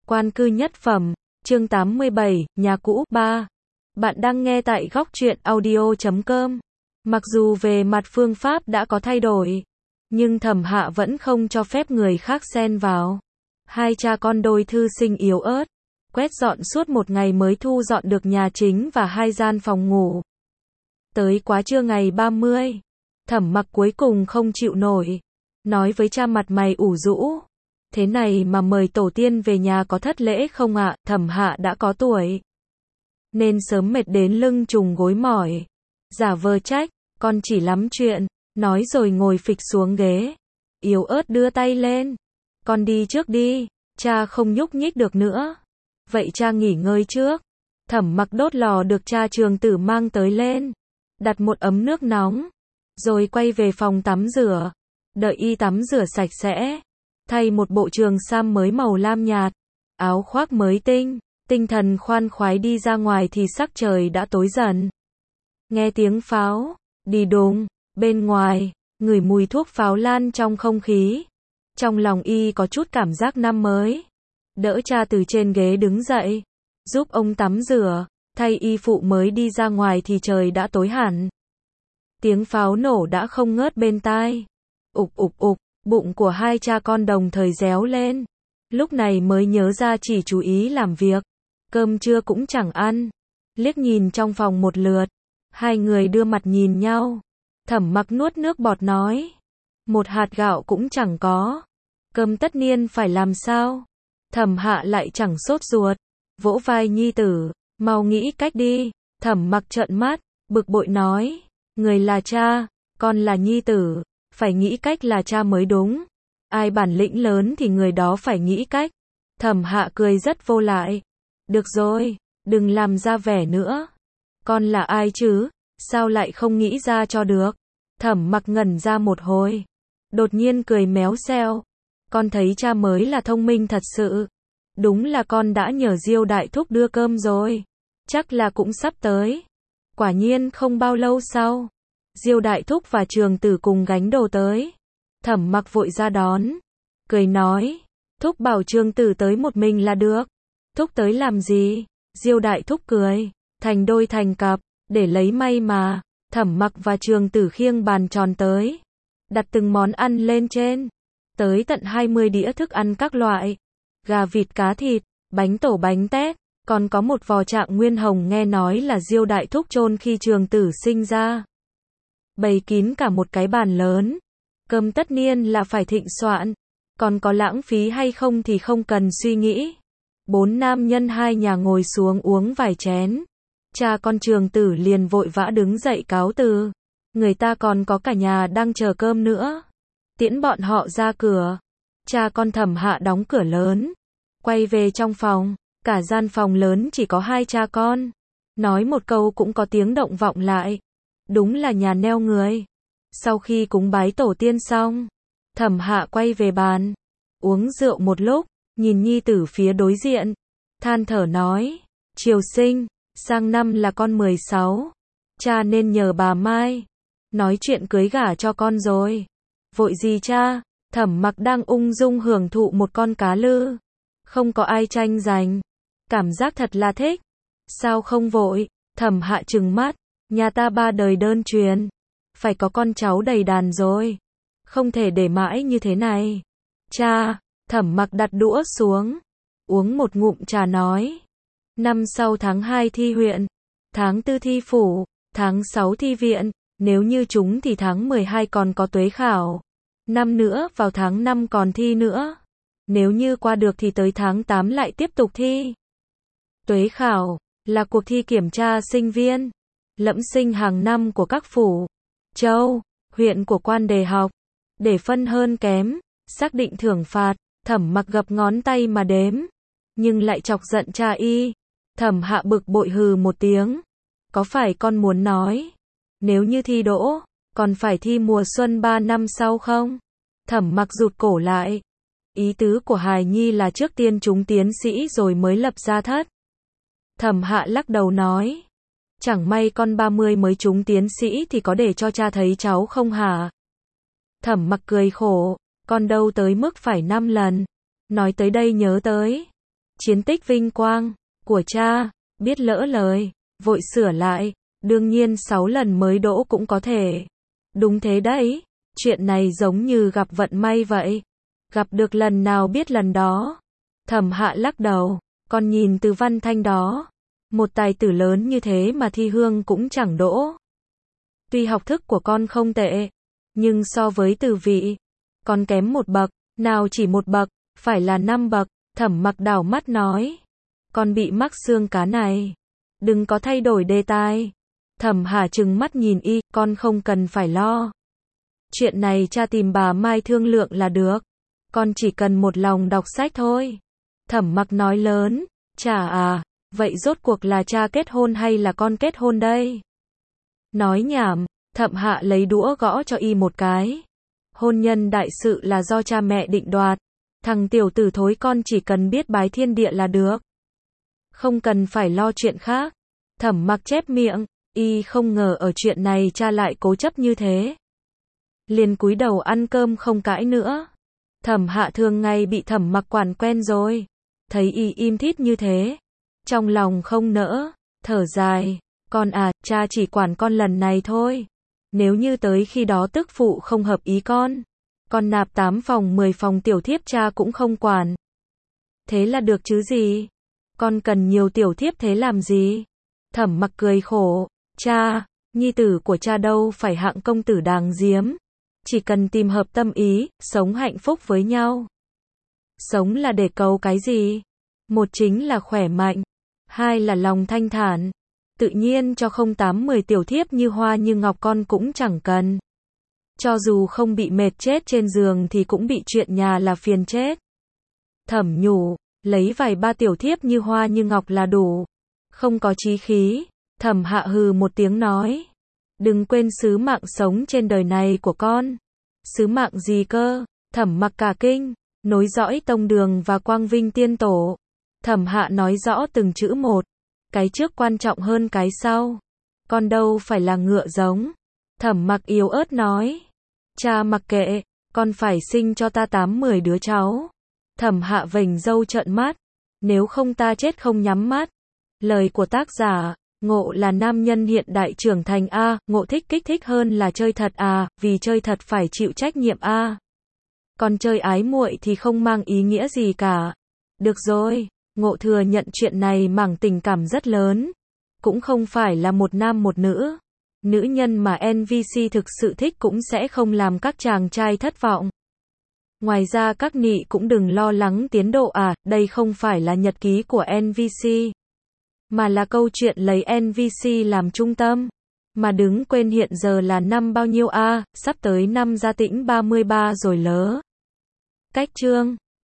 Quan cư nhất phẩm, chương 87, nhà cũ 3. Bạn đang nghe tại góc truyện audio.com. Mặc dù về mặt phương pháp đã có thay đổi, nhưng Thẩm Hạ vẫn không cho phép người khác xen vào. Hai cha con đôi thư sinh yếu ớt, quét dọn suốt một ngày mới thu dọn được nhà chính và hai gian phòng ngủ. Tới quá trưa ngày 30, Thẩm Mặc cuối cùng không chịu nổi, nói với cha mặt mày ủ rũ. Thế này mà mời tổ tiên về nhà có thất lễ không ạ? Thẩm Hạ đã có tuổi, nên sớm mệt đến lưng trùng gối mỏi. Giả vờ trách, con chỉ lắm chuyện, nói rồi ngồi phịch xuống ghế. Yếu ớt đưa tay lên. Con đi trước đi, cha không nhúc nhích được nữa. Vậy cha nghỉ ngơi trước. Thẩm Mặc đốt lò được cha Trường Tử mang tới lên, đặt một ấm nước nóng, rồi quay về phòng tắm rửa. Đợi y tắm rửa sạch sẽ, thay một bộ trường sam mới màu lam nhạt, áo khoác mới tinh thần khoan khoái đi ra ngoài thì sắc trời đã tối dần. Nghe tiếng pháo đi đùng bên ngoài, ngửi mùi thuốc pháo lan trong không khí. Trong lòng y có chút cảm giác năm mới. Đỡ cha từ trên ghế đứng dậy, giúp ông tắm rửa, thay y phụ mới đi ra ngoài thì trời đã tối hẳn. Tiếng pháo nổ đã không ngớt bên tai. Ục ục ục, bụng của hai cha con đồng thời réo lên. Lúc này mới nhớ ra chỉ chú ý làm việc, cơm trưa cũng chẳng ăn. Liếc nhìn trong phòng một lượt, hai người đưa mặt nhìn nhau. Thẩm Mặc nuốt nước bọt nói, một hạt gạo cũng chẳng có, cơm tất niên phải làm sao? Thẩm Hạ lại chẳng sốt ruột, vỗ vai nhi tử, mau nghĩ cách đi. Thẩm Mặc trợn mắt, bực bội nói, người là cha, con là nhi tử, phải nghĩ cách là cha mới đúng. Ai bản lĩnh lớn thì người đó phải nghĩ cách. Thẩm Hạ cười rất vô lại. Được rồi, đừng làm ra vẻ nữa. Con là ai chứ? Sao lại không nghĩ ra cho được? Thẩm Mặc ngẩn ra một hồi, đột nhiên cười méo xeo. Con thấy cha mới là thông minh thật sự. Đúng là con đã nhờ Diêu đại thúc đưa cơm rồi. Chắc là cũng sắp tới. Quả nhiên không bao lâu sau, Diêu đại thúc và Trường Tử cùng gánh đồ tới. Thẩm Mặc vội ra đón, cười nói, thúc bảo Trường Tử tới một mình là được. Thúc tới làm gì? Diêu đại thúc cười, thành đôi thành cặp, để lấy may mà. Thẩm Mặc và Trường Tử khiêng bàn tròn tới, đặt từng món ăn lên trên, tới tận 20 đĩa thức ăn các loại, gà vịt cá thịt, bánh tổ bánh tét, còn có một vò trạng nguyên hồng nghe nói là Diêu đại thúc chôn khi Trường Tử sinh ra. Bày kín cả một cái bàn lớn. Cơm tất niên là phải thịnh soạn, còn có lãng phí hay không thì không cần suy nghĩ. Bốn nam nhân hai nhà ngồi xuống uống vài chén. Cha con Trường Tử liền vội vã đứng dậy cáo từ. Người ta còn có cả nhà đang chờ cơm nữa. Tiễn bọn họ ra cửa. Cha con Thẩm Hạ đóng cửa lớn, quay về trong phòng. Cả gian phòng lớn chỉ có hai cha con. Nói một câu cũng có tiếng động vọng lại. Đúng là nhà neo người. Sau khi cúng bái tổ tiên xong, Thẩm Hạ quay về bàn, uống rượu một lúc, nhìn nhi tử phía đối diện, than thở nói, Triều Sinh, sang năm là con 16, cha nên nhờ bà Mai nói chuyện cưới gả cho con rồi. Vội gì cha? Thẩm Mặc đang ung dung hưởng thụ một con cá lư, không có ai tranh giành, cảm giác thật là thích. Sao không vội? Thẩm Hạ trừng mắt, nhà ta 3 đời đơn truyền, phải có con cháu đầy đàn rồi, không thể để mãi như thế này. Cha, Thẩm Mặc đặt đũa xuống, uống một ngụm trà nói, năm sau tháng 2 thi huyện, tháng 4 thi phủ, tháng 6 thi viện, nếu như chúng thì tháng 12 còn có tuế khảo, năm nữa vào tháng 5 còn thi nữa, nếu như qua được thì tới tháng 8 lại tiếp tục thi. Tuế khảo là cuộc thi kiểm tra sinh viên, lẫm sinh hàng năm của các phủ, châu, huyện của quan đề học, để phân hơn kém, xác định thưởng phạt. Thẩm Mặc gập ngón tay mà đếm, nhưng lại chọc giận cha y. Thẩm Hạ bực bội hừ một tiếng, có phải con muốn nói, nếu như thi đỗ, còn phải thi mùa xuân 3 năm sau không? Thẩm Mặc rụt cổ lại, ý tứ của hài nhi là trước tiên chúng tiến sĩ rồi mới lập gia thất. Thẩm Hạ lắc đầu nói, chẳng may con 30 mới trúng tiến sĩ thì có để cho cha thấy cháu không hả? Thẩm Mặc cười khổ, con đâu tới mức phải 5 lần. Nói tới đây nhớ tới, chiến tích vinh quang của cha, biết lỡ lời, vội sửa lại, đương nhiên 6 lần mới đỗ cũng có thể. Đúng thế đấy, chuyện này giống như gặp vận may vậy. Gặp được lần nào biết lần đó. Thẩm Hạ lắc đầu, con nhìn Từ Văn Thanh đó. Một tài tử lớn như thế mà thi hương cũng chẳng đỗ. Tuy học thức của con không tệ, nhưng so với Từ Vị, con kém một bậc, nào chỉ một bậc, phải là 5 bậc. Thẩm Mặc đảo mắt nói, con bị mắc xương cá này, đừng có thay đổi đề tài. Thẩm Hà trừng mắt nhìn y, con không cần phải lo. Chuyện này cha tìm bà Mai thương lượng là được, con chỉ cần một lòng đọc sách thôi. Thẩm Mặc nói lớn, cha à, vậy rốt cuộc là cha kết hôn hay là con kết hôn đây? Nói nhảm, Thẩm Hạ lấy đũa gõ cho y một cái. Hôn nhân đại sự là do cha mẹ định đoạt. Thằng tiểu tử thối con chỉ cần biết bái thiên địa là được. Không cần phải lo chuyện khác. Thẩm Mặc chép miệng, y không ngờ ở chuyện này cha lại cố chấp như thế. Liền cúi đầu ăn cơm không cãi nữa. Thẩm Hạ thường ngày bị Thẩm Mặc quản quen rồi. Thấy y im thít như thế, trong lòng không nỡ, thở dài, con à, cha chỉ quản con lần này thôi. Nếu như tới khi đó tức phụ không hợp ý con nạp 8 phòng 10 phòng tiểu thiếp cha cũng không quản. Thế là được chứ gì? Con cần nhiều tiểu thiếp thế làm gì? Thẩm Mặc cười khổ, cha, nhi tử của cha đâu phải hạng công tử đàng điếm. Chỉ cần tìm hợp tâm ý, sống hạnh phúc với nhau. Sống là để cầu cái gì? Một chính là khỏe mạnh, hai là lòng thanh thản. Tự nhiên cho không 8-10 tiểu thiếp như hoa như ngọc con cũng chẳng cần. Cho dù không bị mệt chết trên giường thì cũng bị chuyện nhà là phiền chết. Thẩm nhủ, lấy vài ba tiểu thiếp như hoa như ngọc là đủ. Không có chí khí. Thẩm Hạ hừ một tiếng nói, đừng quên sứ mạng sống trên đời này của con. Sứ mạng gì cơ? Thẩm Mặc cả kinh, nối dõi tông đường và quang vinh tiên tổ. Thẩm Hạ nói rõ từng chữ một, cái trước quan trọng hơn cái sau. Con đâu phải là ngựa giống. Thẩm Mặc yếu ớt nói, cha mặc kệ, con phải sinh cho ta 8-10 đứa cháu. Thẩm Hạ vểnh râu trợn mắt, nếu không ta chết không nhắm mắt. Lời của tác giả, Ngộ là nam nhân hiện đại trưởng thành a, Ngộ thích kích thích hơn là chơi thật à, vì chơi thật phải chịu trách nhiệm a. Còn chơi ái muội thì không mang ý nghĩa gì cả. Được rồi, Ngộ thừa nhận chuyện này mảng tình cảm rất lớn. Cũng không phải là một nam một nữ. Nữ nhân mà NVC thực sự thích cũng sẽ không làm các chàng trai thất vọng. Ngoài ra các nị cũng đừng lo lắng tiến độ à, đây không phải là nhật ký của NVC. Mà là câu chuyện lấy NVC làm trung tâm. Mà đừng quên hiện giờ là năm bao nhiêu a, sắp tới năm Gia Tĩnh 33 rồi lớ. Cách chương